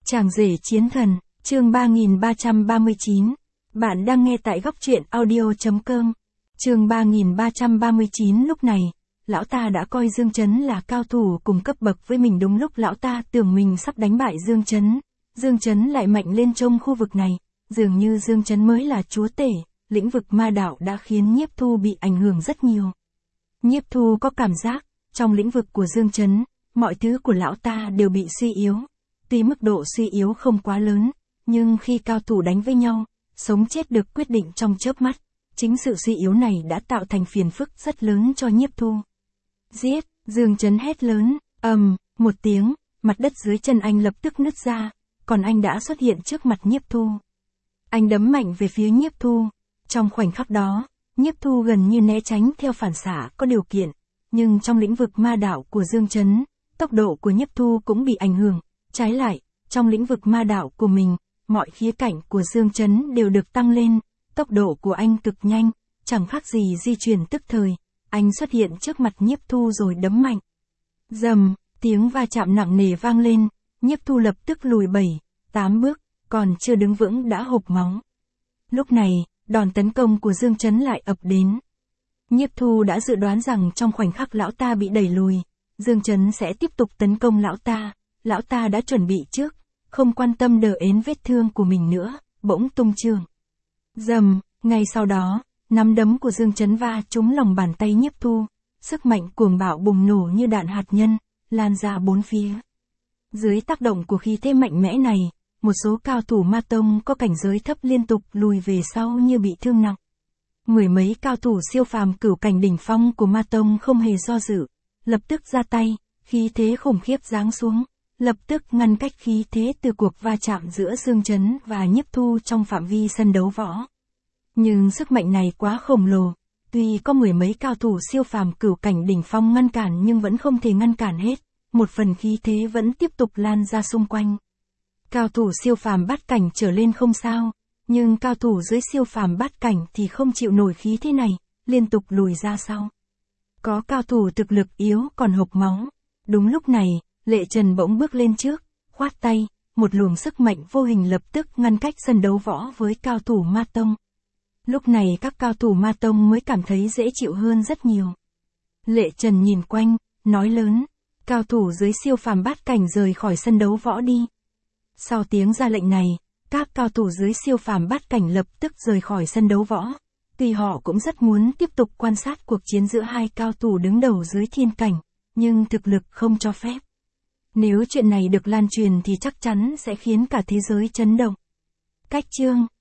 Chàng rể chiến thần, chương 3339. Bạn đang nghe tại góc truyện audio.com. Chương 3339. Lúc này, lão ta đã coi Dương Chấn là cao thủ cùng cấp bậc với mình. Đúng lúc lão ta tưởng mình sắp đánh bại Dương Chấn lại mạnh lên trong khu vực này, dường như Dương Chấn mới là chúa tể. Lĩnh vực ma đạo đã khiến Nhiếp Thu bị ảnh hưởng rất nhiều. Nhiếp Thu có cảm giác, trong lĩnh vực của Dương Chấn, mọi thứ của lão ta đều bị suy yếu. Tuy mức độ suy yếu không quá lớn, nhưng khi cao thủ đánh với nhau, sống chết được quyết định trong chớp mắt. Chính sự suy yếu này đã tạo thành phiền phức rất lớn cho Nhiếp Thu. Giết! Dương Chấn hét lớn, một tiếng, mặt đất dưới chân anh lập tức nứt ra, còn anh đã xuất hiện trước mặt Nhiếp Thu. Anh đấm mạnh về phía Nhiếp Thu. Trong khoảnh khắc đó, Nhiếp Thu gần như né tránh theo phản xạ có điều kiện, nhưng trong lĩnh vực ma đạo của Dương Chấn, tốc độ của Nhiếp Thu cũng bị ảnh hưởng. Trái lại, trong lĩnh vực ma đạo của mình, mọi khía cạnh của Dương Chấn đều được tăng lên, tốc độ của anh cực nhanh, chẳng khác gì di chuyển tức thời. Anh xuất hiện trước mặt Nhiếp Thu rồi đấm mạnh. Rầm, tiếng va chạm nặng nề vang lên, Nhiếp Thu lập tức lùi 7-8 bước, còn chưa đứng vững đã hộc máu. Lúc này, đòn tấn công của Dương Chấn lại ập đến. Nhiếp Thu đã dự đoán rằng trong khoảnh khắc lão ta bị đẩy lùi, Dương Chấn sẽ tiếp tục tấn công lão ta. Lão ta đã chuẩn bị trước, không quan tâm đờ ến vết thương của mình nữa, bỗng tung trường. Rầm, ngay sau đó, nắm đấm của Dương Chấn va trúng lòng bàn tay Nhiếp Thu, sức mạnh cuồng bạo bùng nổ như đạn hạt nhân, lan ra bốn phía. Dưới tác động của khí thế mạnh mẽ này, một số cao thủ ma tông có cảnh giới thấp liên tục lùi về sau như bị thương nặng. Mười mấy cao thủ siêu phàm cửu cảnh đỉnh phong của ma tông không hề do dự, lập tức ra tay, khí thế khủng khiếp giáng xuống, lập tức ngăn cách khí thế từ cuộc va chạm giữa Dương Chấn và Nhiếp Thu trong phạm vi sân đấu võ. Nhưng sức mạnh này quá khổng lồ, tuy có mười mấy cao thủ siêu phàm cửu cảnh đỉnh phong ngăn cản nhưng vẫn không thể ngăn cản hết, một phần khí thế vẫn tiếp tục lan ra xung quanh. Cao thủ siêu phàm bát cảnh trở lên không sao, nhưng cao thủ dưới siêu phàm bát cảnh thì không chịu nổi khí thế này, liên tục lùi ra sau. Có cao thủ thực lực yếu còn hộc máu. Đúng lúc này, Lệ Trần bỗng bước lên trước, khoát tay, một luồng sức mạnh vô hình lập tức ngăn cách sân đấu võ với cao thủ ma tông. Lúc này các cao thủ ma tông mới cảm thấy dễ chịu hơn rất nhiều. Lệ Trần nhìn quanh, nói lớn, cao thủ dưới siêu phàm bát cảnh rời khỏi sân đấu võ đi. Sau tiếng ra lệnh này, các cao thủ dưới siêu phàm bát cảnh lập tức rời khỏi sân đấu võ. Tuy họ cũng rất muốn tiếp tục quan sát cuộc chiến giữa hai cao thủ đứng đầu dưới thiên cảnh, nhưng thực lực không cho phép. Nếu chuyện này được lan truyền thì chắc chắn sẽ khiến cả thế giới chấn động. Cách chương